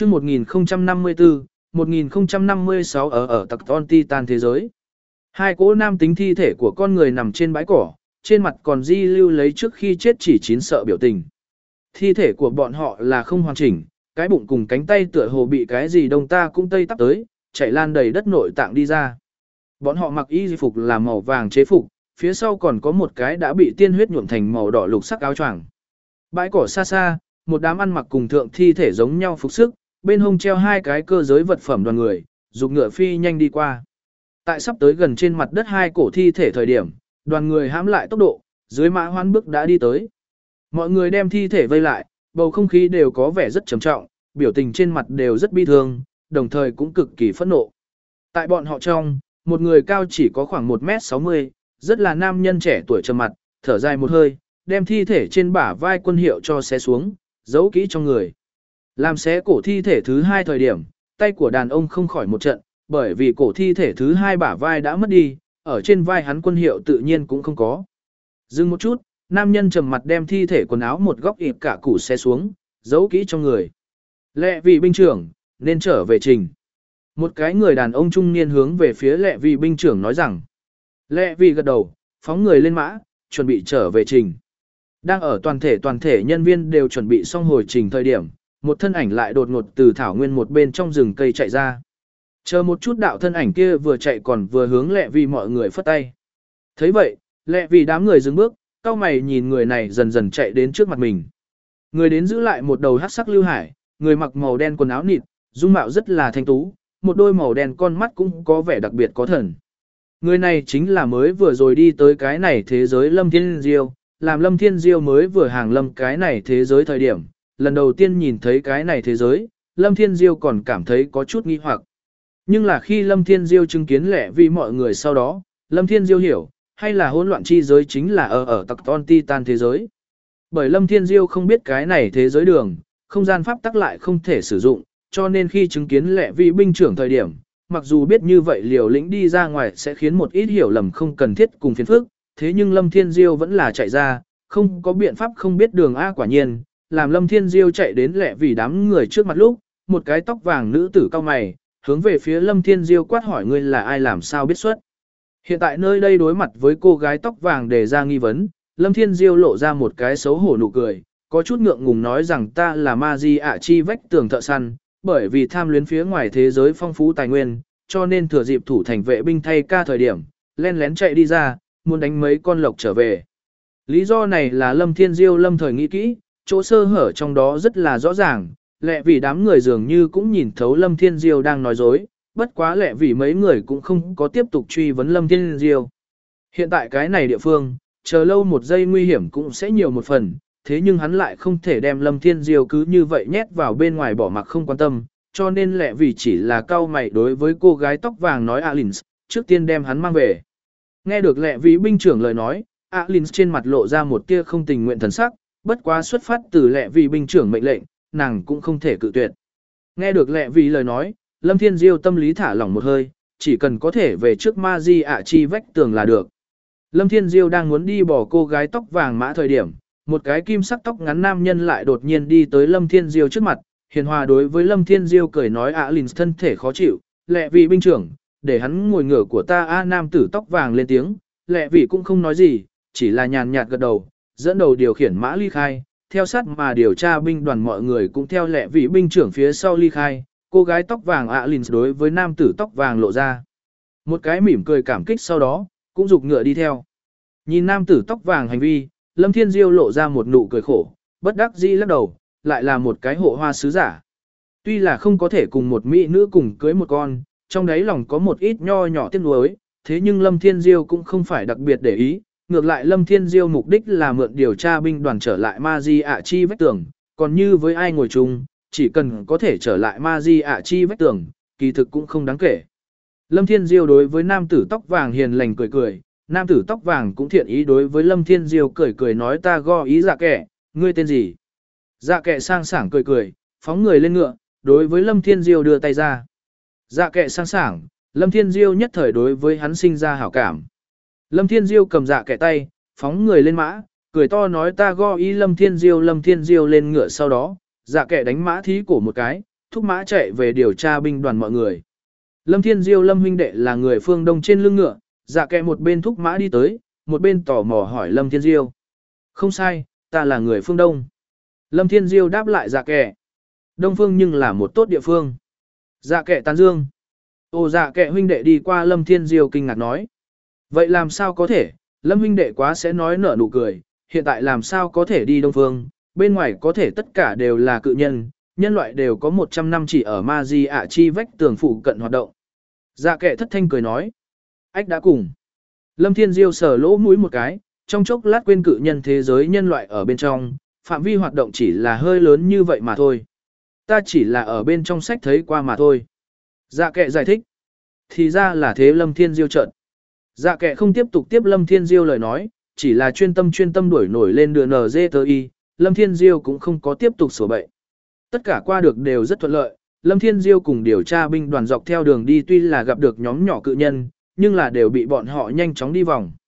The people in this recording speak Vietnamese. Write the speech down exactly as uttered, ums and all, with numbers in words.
Chương một nghìn không trăm năm mươi tư, một nghìn không trăm năm mươi sáu ở ở tặc ton Titan thế giới. Hai cỗ nam tính thi thể của con người nằm trên bãi cỏ, trên mặt còn di lưu lấy trước khi chết chỉ chín sợ biểu tình. Thi thể của bọn họ là không hoàn chỉnh, cái bụng cùng cánh tay tựa hồ bị cái gì đông ta cũng tây tắp tới, chạy lan đầy đất nội tạng đi ra. Bọn họ mặc y phục là màu vàng chế phục, phía sau còn có một cái đã bị tiên huyết nhuộm thành màu đỏ lục sắc áo choàng. Bãi cỏ xa xa, một đám ăn mặc cùng thượng thi thể giống nhau phục sức, bên hông treo hai cái cơ giới vật phẩm đoàn người, dục ngựa phi nhanh đi qua. Tại sắp tới gần trên mặt đất hai cổ thi thể thời điểm, đoàn người hãm lại tốc độ, dưới mã hoán bước đã đi tới. Mọi người đem thi thể vây lại, bầu không khí đều có vẻ rất trầm trọng, biểu tình trên mặt đều rất bi thương, đồng thời cũng cực kỳ phẫn nộ. Tại bọn họ trong, một người cao chỉ có khoảng một mét sáu mươi, rất là nam nhân trẻ tuổi trầm mặt, thở dài một hơi, đem thi thể trên bả vai quân hiệu cho xé xuống, giấu kỹ trong người. Làm xé cổ thi thể thứ hai thời điểm, tay của đàn ông không khỏi một trận, bởi vì cổ thi thể thứ hai bả vai đã mất đi, ở trên vai hắn quân hiệu tự nhiên cũng không có. Dừng một chút, nam nhân trầm mặt đem thi thể quần áo một góc ịp cả củ xé xuống, giấu kỹ trong người. Lệ vị binh trưởng, nên trở về trình. Một cái người đàn ông trung niên hướng về phía lệ vị binh trưởng nói rằng. Lệ vị gật đầu, phóng người lên mã, chuẩn bị trở về trình. Đang ở toàn thể toàn thể nhân viên đều chuẩn bị xong hồi trình thời điểm, một thân ảnh lại đột ngột từ thảo nguyên một bên trong rừng cây chạy ra. Chờ một chút đạo thân ảnh kia vừa chạy còn vừa hướng lệ vị mọi người phất tay. Thấy vậy, lệ vị đám người dừng bước, cao mày nhìn người này dần dần chạy đến trước mặt mình. Người đến giữ lại một đầu hắc sắc lưu hải, người mặc màu đen quần áo nịt, dung mạo rất là thanh tú, một đôi màu đen con mắt cũng có vẻ đặc biệt có thần. Người này chính là mới vừa rồi đi tới cái này thế giới Lâm Thiên Diêu, làm Lâm Thiên Diêu mới vừa hàng lâm cái này thế giới thời điểm, lần đầu tiên nhìn thấy cái này thế giới, Lâm Thiên Diêu còn cảm thấy có chút nghi hoặc. Nhưng là khi Lâm Thiên Diêu chứng kiến lẻ vì mọi người sau đó, Lâm Thiên Diêu hiểu, hay là hỗn loạn chi giới chính là ở ở tặc ton Titan thế giới. Bởi Lâm Thiên Diêu không biết cái này thế giới đường, không gian pháp tắc lại không thể sử dụng, cho nên khi chứng kiến lẻ vi binh trưởng thời điểm, mặc dù biết như vậy liều lĩnh đi ra ngoài sẽ khiến một ít hiểu lầm không cần thiết cùng phiền phức, thế nhưng Lâm Thiên Diêu vẫn là chạy ra, không có biện pháp không biết đường A quả nhiên, làm Lâm Thiên Diêu chạy đến lẻ vì đám người trước mặt lúc, một cái tóc vàng nữ tử cao mày, hướng về phía Lâm Thiên Diêu quát hỏi ngươi là ai làm sao biết xuất. Hiện tại nơi đây đối mặt với cô gái tóc vàng đề ra nghi vấn, Lâm Thiên Diêu lộ ra một cái xấu hổ nụ cười, có chút ngượng ngùng nói rằng ta là ma di ạ chi vách tường thợ săn, bởi vì tham luyến phía ngoài thế giới phong phú tài nguyên, cho nên thừa dịp thủ thành vệ binh thay ca thời điểm, len lén chạy đi ra, muốn đánh mấy con lộc trở về. Lý do này là Lâm Thiên Diêu lâm thời nghĩ kỹ, chỗ sơ hở trong đó rất là rõ ràng, lẽ vì đám người dường như cũng nhìn thấu Lâm Thiên Diêu đang nói dối, bất quá lẽ vì mấy người cũng không có tiếp tục truy vấn Lâm Thiên Diêu. Hiện tại cái này địa phương, chờ lâu một giây nguy hiểm cũng sẽ nhiều một phần, thế nhưng hắn lại không thể đem Lâm Thiên Diêu cứ như vậy nhét vào bên ngoài bỏ mặc không quan tâm, cho nên lẽ vì chỉ là cao mày đối với cô gái tóc vàng nói Alins, trước tiên đem hắn mang về. Nghe được lẽ vì binh trưởng lời nói, Alins trên mặt lộ ra một tia không tình nguyện thần sắc, bất quá xuất phát từ lẽ vì binh trưởng mệnh lệnh, nàng cũng không thể cự tuyệt. Nghe được lẽ vì lời nói, Lâm Thiên Diêu tâm lý thả lỏng một hơi, chỉ cần có thể về trước ma di ạ chi vách tường là được. Lâm Thiên Diêu đang muốn đi bỏ cô gái tóc vàng mã thời điểm, một cái kim sắc tóc ngắn nam nhân lại đột nhiên đi tới Lâm Thiên Diêu trước mặt, hiền hòa đối với Lâm Thiên Diêu cười nói ạ lìn thân thể khó chịu, lẹ vị binh trưởng, để hắn ngồi ngửa của ta a nam tử tóc vàng lên tiếng, lẹ vị cũng không nói gì, chỉ là nhàn nhạt gật đầu, dẫn đầu điều khiển mã ly khai, theo sát mà điều tra binh đoàn mọi người cũng theo lẹ vị binh trưởng phía sau ly khai, cô gái tóc vàng ạ lìn đối với nam tử tóc vàng lộ ra. Một cái mỉm cười cảm kích sau đó, cũng giục ngựa đi theo. Nhìn nam tử tóc vàng hành vi, Lâm Thiên Diêu lộ ra một nụ cười khổ, bất đắc dĩ lắc đầu, lại là một cái hộ hoa sứ giả. Tuy là không có thể cùng một mỹ nữ cùng cưới một con, trong đấy lòng có một ít nho nhỏ tiếc nuối, thế nhưng Lâm Thiên Diêu cũng không phải đặc biệt để ý, ngược lại Lâm Thiên Diêu mục đích là mượn điều tra binh đoàn trở lại Ma Di ạ chi vách tường, còn như với ai ngồi chung, chỉ cần có thể trở lại Ma Di ạ chi vách tường, kỳ thực cũng không đáng kể. Lâm Thiên Diêu đối với nam tử tóc vàng hiền lành cười cười, nam tử tóc vàng cũng thiện ý đối với Lâm Thiên Diêu cười cười nói ta go ý dạ kẻ, ngươi tên gì? Dạ kẻ sang sảng cười cười, phóng người lên ngựa, đối với Lâm Thiên Diêu đưa tay ra. Dạ kẻ sang sảng, Lâm Thiên Diêu nhất thời đối với hắn sinh ra hảo cảm. Lâm Thiên Diêu cầm dạ kẻ tay, phóng người lên mã, cười to nói ta go ý Lâm Thiên Diêu Lâm Thiên Diêu lên ngựa sau đó, dạ kẻ đánh mã thí cổ một cái, thúc mã chạy về điều tra binh đoàn mọi người. Lâm Thiên Diêu Lâm huynh đệ là người phương Đông trên lưng ngựa, dạ kệ một bên thúc mã đi tới, một bên tò mò hỏi Lâm Thiên Diêu. Không sai, ta là người phương Đông. Lâm Thiên Diêu đáp lại dạ kệ. Đông phương nhưng là một tốt địa phương. Dạ kệ tán dương. Ồ dạ kệ huynh đệ đi qua Lâm Thiên Diêu kinh ngạc nói. Vậy làm sao có thể, Lâm huynh đệ quá sẽ nói nở nụ cười, hiện tại làm sao có thể đi Đông phương, bên ngoài có thể tất cả đều là cự nhân, nhân loại đều có một trăm năm chỉ ở ma di ạ chi vách tường phụ cận hoạt động. Dạ kệ thất thanh cười nói. Ách đã cùng. Lâm Thiên Diêu sờ lỗ mũi một cái, trong chốc lát quên cự nhân thế giới nhân loại ở bên trong, phạm vi hoạt động chỉ là hơi lớn như vậy mà thôi. Ta chỉ là ở bên trong sách thấy qua mà thôi. Dạ kệ giải thích. Thì ra là thế Lâm Thiên Diêu trợn. Dạ kệ không tiếp tục tiếp Lâm Thiên Diêu lời nói, chỉ là chuyên tâm chuyên tâm đuổi nổi lên đường en giê tê i, Lâm Thiên Diêu cũng không có tiếp tục sửa bậy. Tất cả qua được đều rất thuận lợi, Lâm Thiên Diêu cùng điều tra binh đoàn dọc theo đường đi tuy là gặp được nhóm nhỏ cự nhân, nhưng là đều bị bọn họ nhanh chóng đi vòng.